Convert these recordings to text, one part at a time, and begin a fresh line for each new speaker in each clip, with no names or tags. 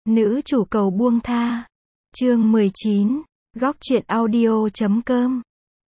Nữ chủ cầu buông tha. Chương 19. Góc truyện audio.com.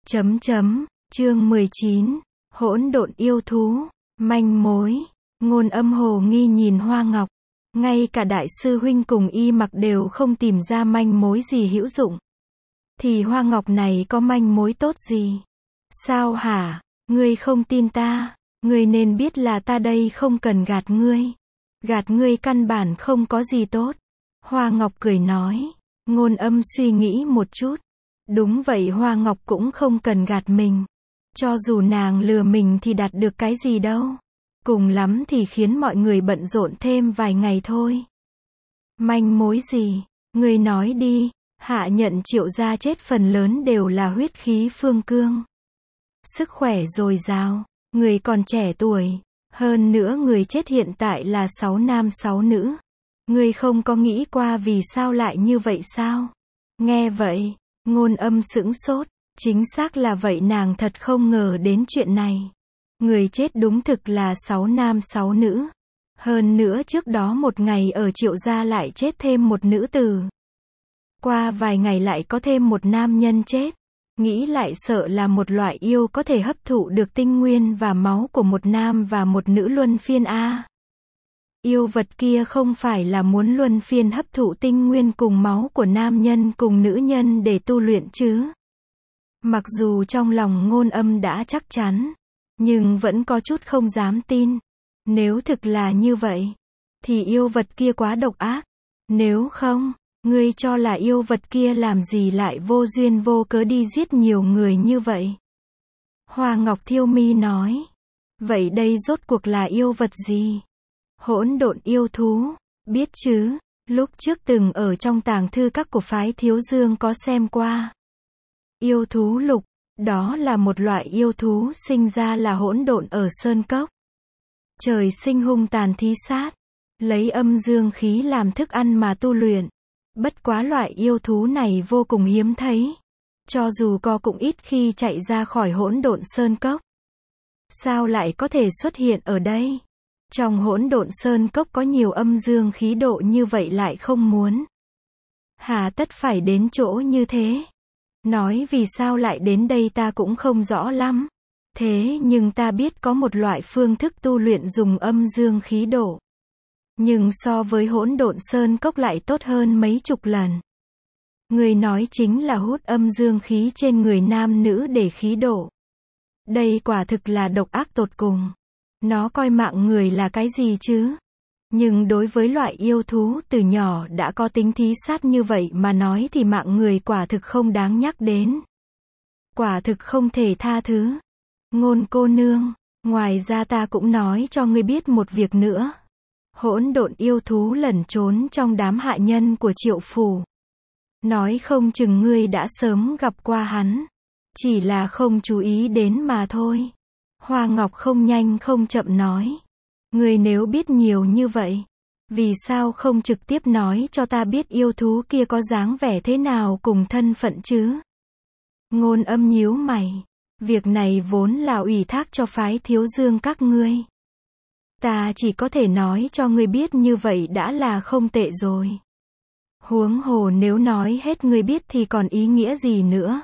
Chương 19. Hỗn độn yêu thú. Manh mối. Ngôn Âm hồ nghi nhìn Hoa Ngọc. Ngay cả đại sư huynh cùng Y Mặc đều không tìm ra manh mối gì hữu dụng. Thì Hoa Ngọc này có manh mối tốt gì? Sao hả? Ngươi không tin ta? Ngươi nên biết là ta đây không cần gạt ngươi. Gạt ngươi căn bản không có gì tốt. Hoa Ngọc cười nói. Ngôn Âm suy nghĩ một chút. Đúng vậy, Hoa Ngọc cũng không cần gạt mình. Cho dù nàng lừa mình thì đạt được cái gì đâu. Cùng lắm thì khiến mọi người bận rộn thêm vài ngày thôi. Manh mối gì? Ngươi nói đi. Hạ Nhận Triệu gia chết phần lớn đều là huyết khí phương cương. Sức khỏe dồi dào. Người còn trẻ tuổi. Hơn nữa người chết hiện tại là 6 nam 6 nữ. Ngươi không có nghĩ qua vì sao lại như vậy sao? Nghe vậy, Ngôn Âm sững sốt. Chính xác là vậy, nàng thật không ngờ đến chuyện này. Người chết đúng thực là 6 nam 6 nữ. Hơn nữa trước đó một ngày ở Triệu gia lại chết thêm một nữ tử. Qua vài ngày lại có thêm một nam nhân chết. Nghĩ lại sợ là một loại yêu có thể hấp thụ được tinh nguyên và máu của một nam và một nữ luân phiên a. Yêu vật kia không phải là muốn luân phiên hấp thụ tinh nguyên cùng máu của nam nhân cùng nữ nhân để tu luyện chứ? Mặc dù trong lòng Ngôn Âm đã chắc chắn, nhưng vẫn có chút không dám tin. Nếu thực là như vậy, thì yêu vật kia quá độc ác. Nếu không, ngươi cho là yêu vật kia làm gì lại vô duyên vô cớ đi giết nhiều người như vậy? Hoa Ngọc thiêu mi nói. Vậy đây rốt cuộc là yêu vật gì? Hỗn độn yêu thú, biết chứ, lúc trước từng ở trong tàng thư các của phái Thiếu Dương có xem qua. Yêu thú lục, đó là một loại yêu thú sinh ra là hỗn độn ở sơn cốc. Trời sinh hung tàn thí sát, lấy âm dương khí làm thức ăn mà tu luyện. Bất quá loại yêu thú này vô cùng hiếm thấy. Cho dù có cũng ít khi chạy ra khỏi hỗn độn sơn cốc. Sao lại có thể xuất hiện ở đây? Trong hỗn độn sơn cốc có nhiều âm dương khí độ như vậy lại không muốn. Hà tất phải đến chỗ như thế? Nói vì sao lại đến đây ta cũng không rõ lắm. Thế nhưng ta biết có một loại phương thức tu luyện dùng âm dương khí độ. Nhưng so với hỗn độn sơn cốc lại tốt hơn mấy chục lần. Người nói chính là hút âm dương khí trên người nam nữ để khí độ. Đây quả thực là độc ác tột cùng. Nó coi mạng người là cái gì chứ? Nhưng đối với loại yêu thú từ nhỏ đã có tính thí sát như vậy mà nói thì mạng người quả thực không đáng nhắc đến. Quả thực không thể tha thứ. Ngôn cô nương, ngoài ra ta cũng nói cho ngươi biết một việc nữa. Hỗn độn yêu thú lẩn trốn trong đám hạ nhân của Triệu phủ. Nói không chừng ngươi đã sớm gặp qua hắn. Chỉ là không chú ý đến mà thôi. Hoa Ngọc không nhanh không chậm nói. Ngươi nếu biết nhiều như vậy, vì sao không trực tiếp nói cho ta biết yêu thú kia có dáng vẻ thế nào cùng thân phận chứ? Ngôn Âm nhíu mày. Việc này vốn là ủy thác cho phái Thiếu Dương các ngươi. Ta chỉ có thể nói cho ngươi biết như vậy đã là không tệ rồi. Huống hồ nếu nói hết ngươi biết thì còn ý nghĩa gì nữa?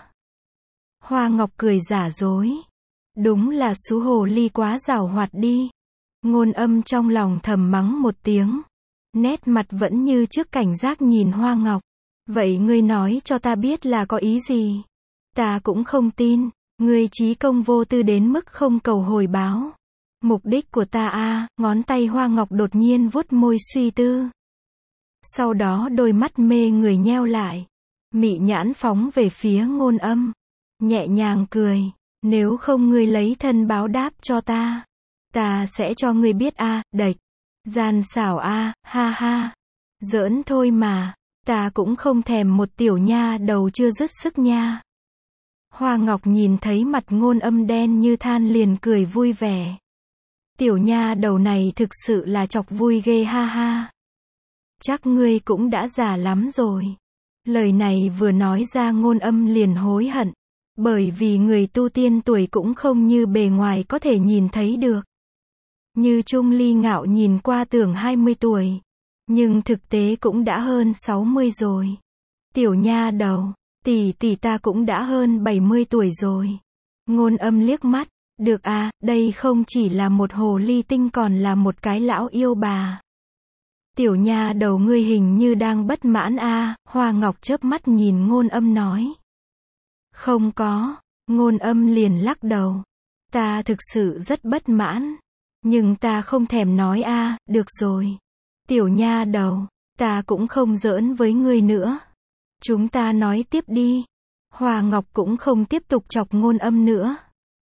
Hoa Ngọc cười giả dối. Đúng là xú hồ ly quá giàu hoạt đi. Ngôn Âm trong lòng thầm mắng một tiếng. Nét mặt vẫn như trước cảnh giác nhìn Hoa Ngọc. Vậy ngươi nói cho ta biết là có ý gì? Ta cũng không tin. Ngươi trí công vô tư đến mức không cầu hồi báo. Mục đích của ta ngón tay Hoa Ngọc đột nhiên vuốt môi suy tư. Sau đó đôi mắt mê người nheo lại. Mị nhãn phóng về phía Ngôn Âm. Nhẹ nhàng cười. Nếu không ngươi lấy thân báo đáp cho ta. Ta sẽ cho ngươi biết đệch. Gian xảo ha ha. Giỡn thôi mà. Ta cũng không thèm một tiểu nha đầu chưa dứt sức nha. Hoa Ngọc nhìn thấy mặt Ngôn Âm đen như than liền cười vui vẻ. Tiểu nha đầu này thực sự là chọc vui ghê ha ha. Chắc ngươi cũng đã già lắm rồi. Lời này vừa nói ra Ngôn Âm liền hối hận. Bởi vì người tu tiên tuổi cũng không như bề ngoài có thể nhìn thấy được. Như Trung Ly Ngạo nhìn qua tưởng 20 tuổi. Nhưng thực tế cũng đã hơn 60 rồi. Tiểu nha đầu, tỷ ta cũng đã hơn 70 tuổi rồi. Ngôn Âm liếc mắt, được à, đây không chỉ là một hồ ly tinh còn là một cái lão yêu bà. Tiểu nha đầu ngươi hình như đang bất mãn a. Hoa Ngọc chớp mắt nhìn Ngôn Âm nói. Không có, Ngôn Âm liền lắc đầu. Ta thực sự rất bất mãn. Nhưng ta không thèm nói a. Được rồi. Tiểu nha đầu, ta cũng không giỡn với ngươi nữa. Chúng ta nói tiếp đi. Hoa Ngọc cũng không tiếp tục chọc Ngôn Âm nữa.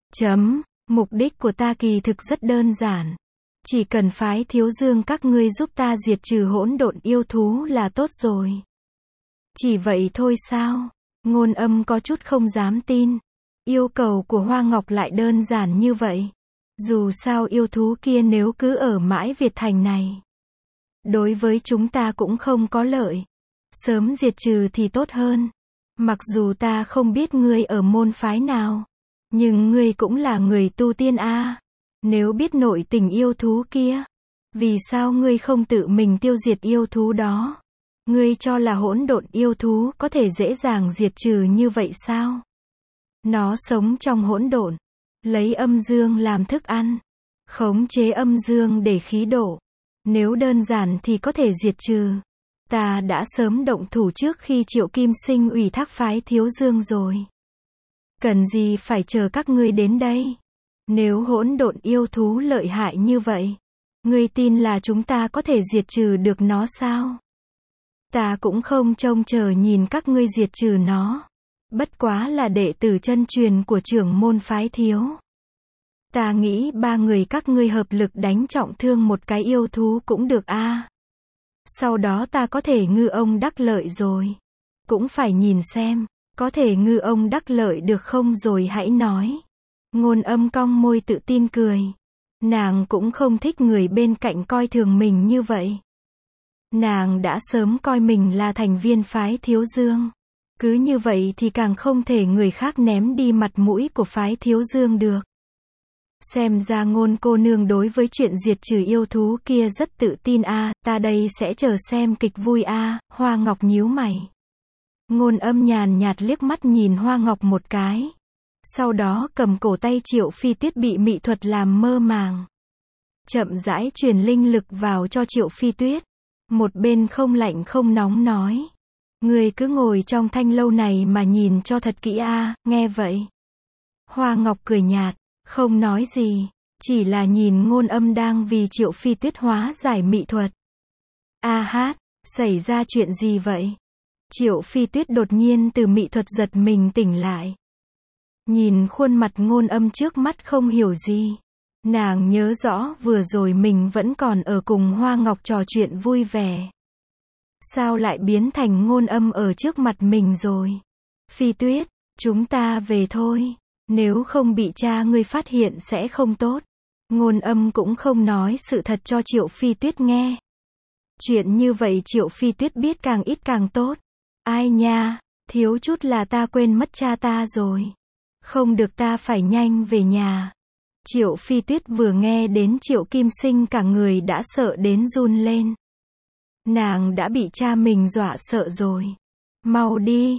Mục đích của ta kỳ thực rất đơn giản. Chỉ cần phái Thiếu Dương các ngươi giúp ta diệt trừ hỗn độn yêu thú là tốt rồi. Chỉ vậy thôi sao? Ngôn Âm có chút không dám tin. Yêu cầu của Hoa Ngọc lại đơn giản như vậy. Dù sao yêu thú kia nếu cứ ở mãi Việt Thành này, đối với chúng ta cũng không có lợi. Sớm diệt trừ thì tốt hơn. Mặc dù ta không biết ngươi ở môn phái nào, nhưng ngươi cũng là người tu tiên a. Nếu biết nội tình yêu thú kia, vì sao ngươi không tự mình tiêu diệt yêu thú đó? Ngươi cho là hỗn độn yêu thú có thể dễ dàng diệt trừ như vậy sao? Nó sống trong hỗn độn, lấy âm dương làm thức ăn, khống chế âm dương để khí độ. Nếu đơn giản thì có thể diệt trừ. Ta đã sớm động thủ trước khi Triệu Kim Sinh ủy thác phái Thiếu Dương rồi. Cần gì phải chờ các ngươi đến đây? Nếu hỗn độn yêu thú lợi hại như vậy, ngươi tin là chúng ta có thể diệt trừ được nó sao? Ta cũng không trông chờ nhìn các ngươi diệt trừ nó. Bất quá là đệ tử chân truyền của trưởng môn phái Thiếu. Ta nghĩ ba người các ngươi hợp lực đánh trọng thương một cái yêu thú cũng được a. Sau đó ta có thể ngư ông đắc lợi rồi. Cũng phải nhìn xem, có thể ngư ông đắc lợi được không rồi hãy nói. Ngôn Âm cong môi tự tin cười. Nàng cũng không thích người bên cạnh coi thường mình như vậy. Nàng đã sớm coi mình là thành viên phái Thiếu Dương. Cứ như vậy thì càng không thể người khác ném đi mặt mũi của phái Thiếu Dương được. Xem ra Ngôn cô nương đối với chuyện diệt trừ yêu thú kia rất tự tin a. Ta đây sẽ chờ xem kịch vui a. Hoa Ngọc nhíu mày. Ngôn Âm nhàn nhạt liếc mắt nhìn Hoa Ngọc một cái. Sau đó cầm cổ tay Triệu Phi Tuyết bị mị thuật làm mơ màng. Chậm rãi truyền linh lực vào cho Triệu Phi Tuyết. Một bên không lạnh không nóng nói. Ngươi cứ ngồi trong thanh lâu này mà nhìn cho thật kỹ a. Nghe vậy, Hoa Ngọc cười nhạt, không nói gì. Chỉ là nhìn Ngôn Âm đang vì Triệu Phi Tuyết hóa giải mị thuật. A hát, xảy ra chuyện gì vậy? Triệu Phi Tuyết đột nhiên từ mị thuật giật mình tỉnh lại. Nhìn khuôn mặt Ngôn Âm trước mắt không hiểu gì. Nàng nhớ rõ vừa rồi mình vẫn còn ở cùng Hoa Ngọc trò chuyện vui vẻ. Sao lại biến thành Ngôn Âm ở trước mặt mình rồi? Phi Tuyết, chúng ta về thôi. Nếu không bị cha ngươi phát hiện sẽ không tốt. Ngôn Âm cũng không nói sự thật cho Triệu Phi Tuyết nghe. Chuyện như vậy Triệu Phi Tuyết biết càng ít càng tốt. Ai nha, thiếu chút là ta quên mất cha ta rồi. Không được, ta phải nhanh về nhà. Triệu Phi Tuyết vừa nghe đến Triệu Kim Sinh cả người đã sợ đến run lên. Nàng đã bị cha mình dọa sợ rồi. Mau đi,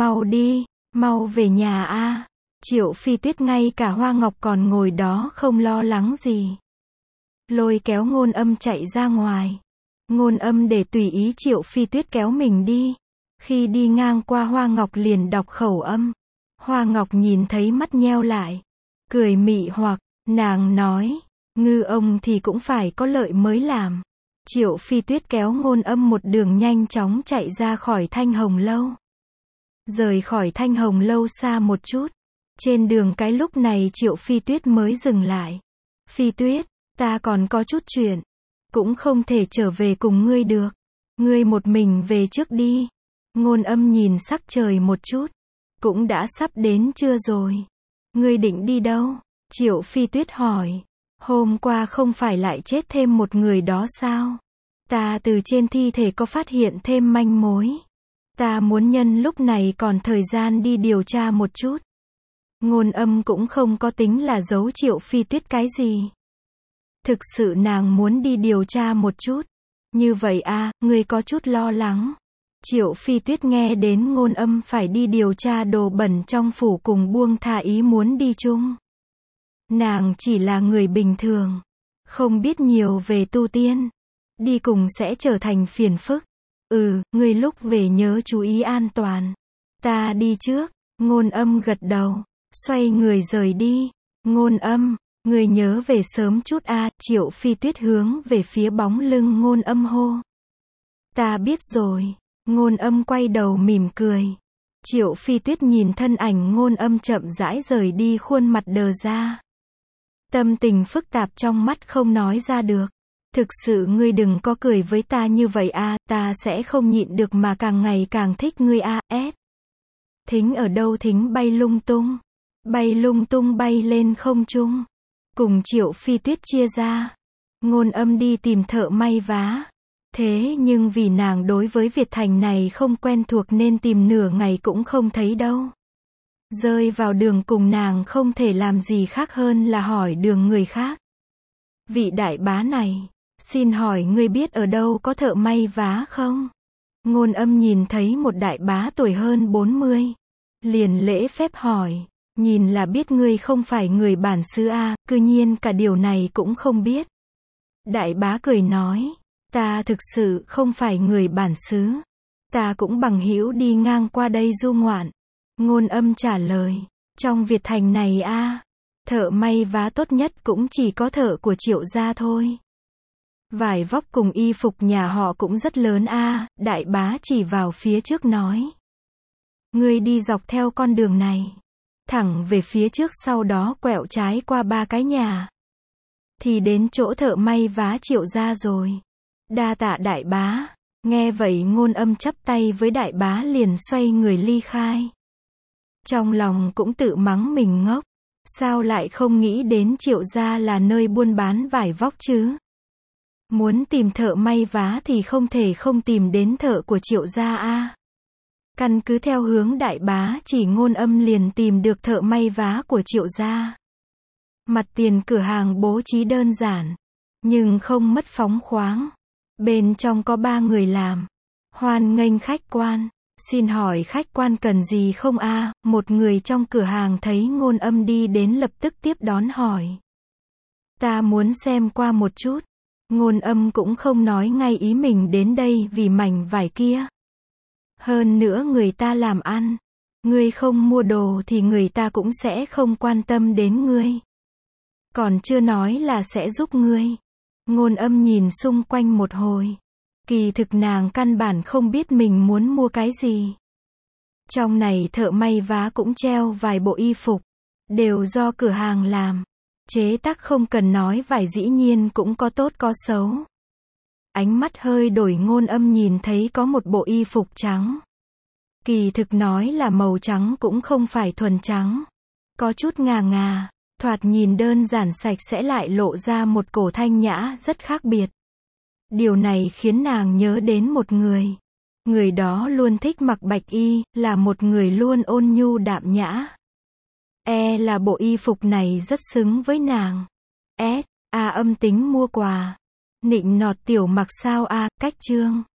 mau về nhà a. Triệu Phi Tuyết ngay cả Hoa Ngọc còn ngồi đó không lo lắng gì. Lôi kéo Ngôn Âm chạy ra ngoài. Ngôn Âm để tùy ý Triệu Phi Tuyết kéo mình đi. Khi đi ngang qua Hoa Ngọc liền đọc khẩu âm. Hoa Ngọc nhìn thấy mắt nheo lại. Cười mị hoặc, nàng nói, ngư ông thì cũng phải có lợi mới làm. Triệu Phi Tuyết kéo Ngôn Âm một đường nhanh chóng chạy ra khỏi Thanh Hồng Lâu. Rời khỏi Thanh Hồng Lâu xa một chút. Trên đường cái lúc này Triệu Phi Tuyết mới dừng lại. Phi Tuyết, ta còn có chút chuyện. Cũng không thể trở về cùng ngươi được. Ngươi một mình về trước đi. Ngôn Âm nhìn sắc trời một chút. Cũng đã sắp đến trưa rồi. Ngươi định đi đâu? Triệu Phi Tuyết hỏi. Hôm qua không phải lại chết thêm một người đó sao? Ta từ trên thi thể có phát hiện thêm manh mối. Ta muốn nhân lúc này còn thời gian đi điều tra một chút. Ngôn Âm cũng không có tính là giấu Triệu Phi Tuyết cái gì. Thực sự nàng muốn đi điều tra một chút. Như vậy a, người có chút lo lắng. Triệu Phi Tuyết nghe đến Ngôn Âm phải đi điều tra đồ bẩn trong phủ cùng buông tha ý muốn đi chung. Nàng chỉ là người bình thường, không biết nhiều về tu tiên. Đi cùng sẽ trở thành phiền phức. Người lúc về nhớ chú ý an toàn. Ta đi trước. Ngôn Âm gật đầu, xoay người rời đi. Ngôn Âm, người nhớ về sớm chút a. Triệu Phi Tuyết hướng về phía bóng lưng Ngôn Âm hô. Ta biết rồi. Ngôn Âm quay đầu mỉm cười. Triệu Phi Tuyết nhìn thân ảnh Ngôn Âm chậm rãi rời đi, khuôn mặt đờ ra. Tâm tình phức tạp trong mắt không nói ra được. Thực sự ngươi đừng có cười với ta như vậy a, ta sẽ không nhịn được mà càng ngày càng thích ngươi a. Thính ở đâu? Thính bay lung tung bay lên không trung. Cùng Triệu Phi Tuyết chia ra. Ngôn Âm đi tìm thợ may vá. Thế nhưng vì nàng đối với Việt Thành này không quen thuộc nên tìm nửa ngày cũng không thấy đâu. Rơi vào đường cùng, nàng không thể làm gì khác hơn là hỏi đường người khác. Vị đại bá này, xin hỏi ngươi biết ở đâu có thợ may vá không? Ngôn Âm nhìn thấy một đại bá tuổi hơn 40. Liền lễ phép hỏi, nhìn là biết ngươi không phải người bản xứ a, cư nhiên cả điều này cũng không biết. Đại bá cười nói, ta thực sự không phải người bản xứ. Ta cũng bằng hữu đi ngang qua đây du ngoạn. Ngôn Âm trả lời, trong Việt Thành này a, thợ may vá tốt nhất cũng chỉ có thợ của Triệu gia thôi. Vải vóc cùng y phục nhà họ cũng rất lớn a. Đại bá chỉ vào phía trước nói. Ngươi đi dọc theo con đường này, thẳng về phía trước, sau đó quẹo trái qua 3 cái nhà. Thì đến chỗ thợ may vá Triệu gia rồi. Đa tạ đại bá. Nghe vậy Ngôn Âm chắp tay với đại bá liền xoay người ly khai. Trong lòng cũng tự mắng mình ngốc. Sao lại không nghĩ đến Triệu gia là nơi buôn bán vải vóc chứ? Muốn tìm thợ may vá thì không thể không tìm đến thợ của Triệu gia a. Căn cứ theo hướng đại bá chỉ, Ngôn Âm liền tìm được thợ may vá của Triệu gia. Mặt tiền cửa hàng bố trí đơn giản, nhưng không mất phóng khoáng. Bên trong có 3 người làm. Hoan nghênh khách quan. Xin hỏi khách quan cần gì không a? Một người trong cửa hàng thấy Ngôn Âm đi đến lập tức tiếp đón hỏi. Ta muốn xem qua một chút. Ngôn Âm cũng không nói ngay ý mình đến đây vì mảnh vải kia. Hơn nữa người ta làm ăn. Ngươi không mua đồ thì người ta cũng sẽ không quan tâm đến ngươi. Còn chưa nói là sẽ giúp ngươi. Ngôn Âm nhìn xung quanh một hồi. Kỳ thực nàng căn bản không biết mình muốn mua cái gì. Trong này thợ may vá cũng treo vài bộ y phục. Đều do cửa hàng làm. Chế tác không cần nói, vải dĩ nhiên cũng có tốt có xấu. Ánh mắt hơi đổi, Ngôn Âm nhìn thấy có một bộ y phục trắng. Kỳ thực nói là màu trắng cũng không phải thuần trắng. Có chút ngà ngà. Thoạt nhìn đơn giản sạch sẽ lại lộ ra một cổ thanh nhã rất khác biệt. Điều này khiến nàng nhớ đến một người. Người đó luôn thích mặc bạch y, là một người luôn ôn nhu đạm nhã. Là bộ y phục này rất xứng với nàng. Âm tính mua quà. Nịnh nọt tiểu mặc sao a, cách chương.